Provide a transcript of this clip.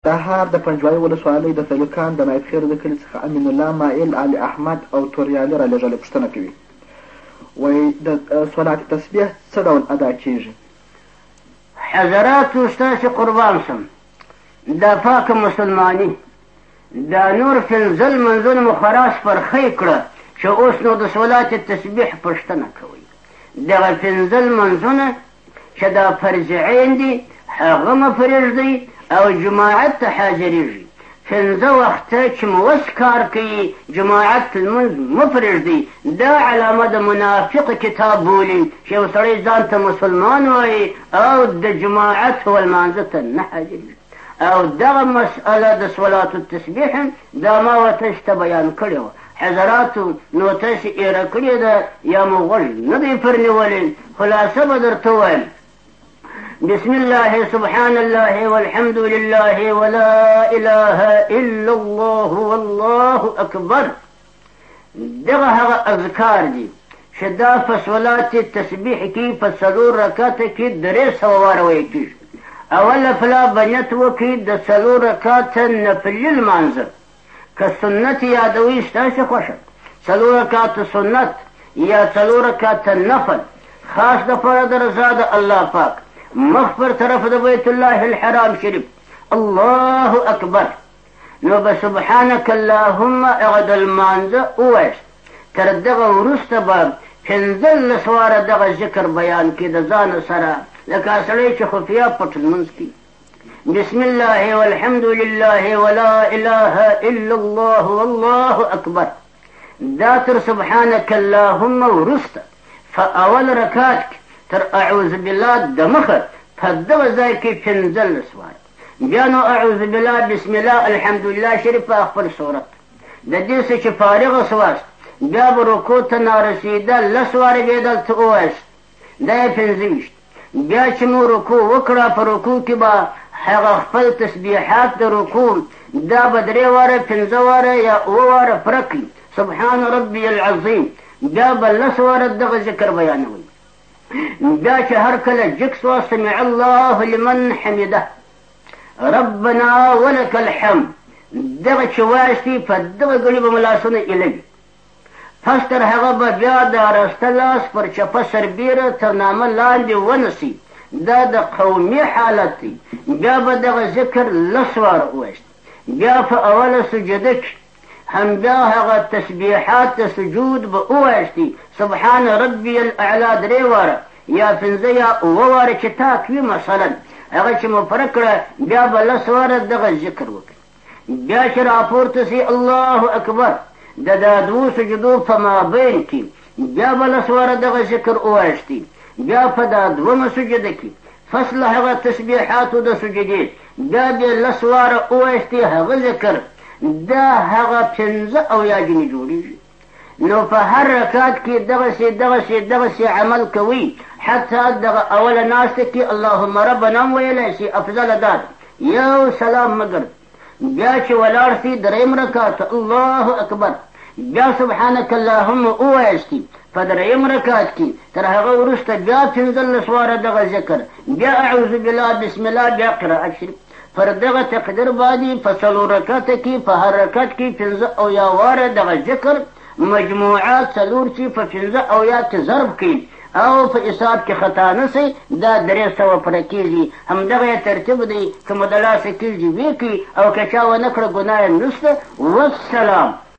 سهار د پنجوایي ولسوالۍ د سلوکان د نایب خیرو د کلي څخه امین الله مایل علي احمد او توریالي رالېږلې پوښتنه کوي. وایي د صلات تسبیح څه ډول ادا کېږي؟ حضراتو ستاسې قربان شم، دا پاکه مسلماني دا نور پنځه لمونځونه مو خراس فرخی کړه چې اوس نو د صلات تسبیح پوښتنه کوئ. دغه پنځه لمونځونه چې دا فرض عین دي هغه مه پرېږدئ او جماعت ته حاضرېږي. پنځه وخته چې مو وس کار کوي جماعت لمونځ مه پرېږدئ. دا علامه د منافق کتاب بولي چې یو سړی ځان ته مسلمان وایي او د جماعت ولمانځه ته نه حاضرېږي. او دغه مسئله د صلات التسبیح دا ما ورته ته بیان کړې وه. حضراتو نو تاسې ایره کړې ده یا مو غوږ نه دی پرنیولی. خلاصه به درته ووایم: بسم الله سبحان الله والحمد لله ولا اله الا الله والله اکبر. دغه هغه اذکار دي چې دا په صلات تسبیح کې په څلور رکعته کې 300 واره ویل کېږي. اوله پلا به نیت وکړي د څلور رکعته نفلي لمانځه، که سنت یادوي ستاسې خوښه، څلور رکعته سنت یا څلور رکعته نفل خاص دپاره د رضا د الله پاک، مخ پر طرف د بیت الله الحرام شریف الله اکبر. نو به سبحانک اللهم هغه د لمانځه ووایست. تر دغه وروسته به 15 واره دغه ذکر بیان کړي د ځان سره، لکه سړی چې خفیه پټ لمونځ کوي: بسم الله والحمد لله ولا اله الا الله والله اکبر. دا تر سبحانک اللهم وروسته په اول رکعت کې تر اعوذ بالله د مخه په دغه ځای کې 15 واره، بیا نو اعوذ بالله بسم الله الحمدلله شریف په خپل صورت. د دې څه چې فارغه سواست بیا به رکوع ته نارسېده 10 واره به یې دلته ووایست، دا یې 25. بیا چې مو رکوع وکړه په رکوع کې به هغه خپل تسبیحات د رکوع دا به 3 واره 15 واره یا 7 واره پوره کړي. سبحان ربي العظیم. بیا به 10 واره دغه ذکر بیانوي. بیا چې هر کله جکس و سمع الله لمن حمده ربنا ولك الحمد دغه چې وایستي په دغه ګړي به ملاسونه ایلوي. پس تر هغه به بیا د راسته لاس پر چپه سربیره تر نامه لاندې ونیسي. دا د قومي حالت دی. بیا به دغه ذکر 10 واره ووایست. بیا په اوله سجده کې هم بیا هغه تسبیحات د سجود به ووایستي: سبحان ربي الاعلى 3 واره یا 15 یا 7 واره چې تاک وي مثلا، هغه چې مو پوره کړه بیا به 10 واره دغه ذکر وکړي. بیا چې راپورته سي الله اکبر د دا دوو سجدو په مابین کې بیا به 10 واره دغه ذکر ووایستي. بیا په دا دومه سجده کې فصل هغه تسبیحاتو د سجدې بیا بیا 10 واره ووایستي هغه ذکر. دا هغه 15 او یا جنې جوړېږي. نو په هر رکعت کې دغسې عمل کوي حتی دغه اوله ناسته کې اللهم ربنا هم ویلی سي. افضله دا ده یو سلام مګر. بیا چې ولاړ سي 3 رکعت الله اکبر. بیا سبحانک اللهم ووایستي په 3 رکعت کې. تر هغه وروسته بیا 15 واره دغه ذکر. بیا اعوذ بالله بسم الله بیا قرأت شریف. پر دغه تقدیر باندې په 4 رکعته کې په هر رکعت کې 15 او یا واره دغه ذکر مجموعات 4 چې په 15 او یا کې ضرب کړي او په حساب کې خطا نه سي دا 300 پوره کېږي. همدغه ترتیب دی که مو د لاسه کېږي ویې کړي او که چا ونه کړه ګناه یې نشته. والسلام.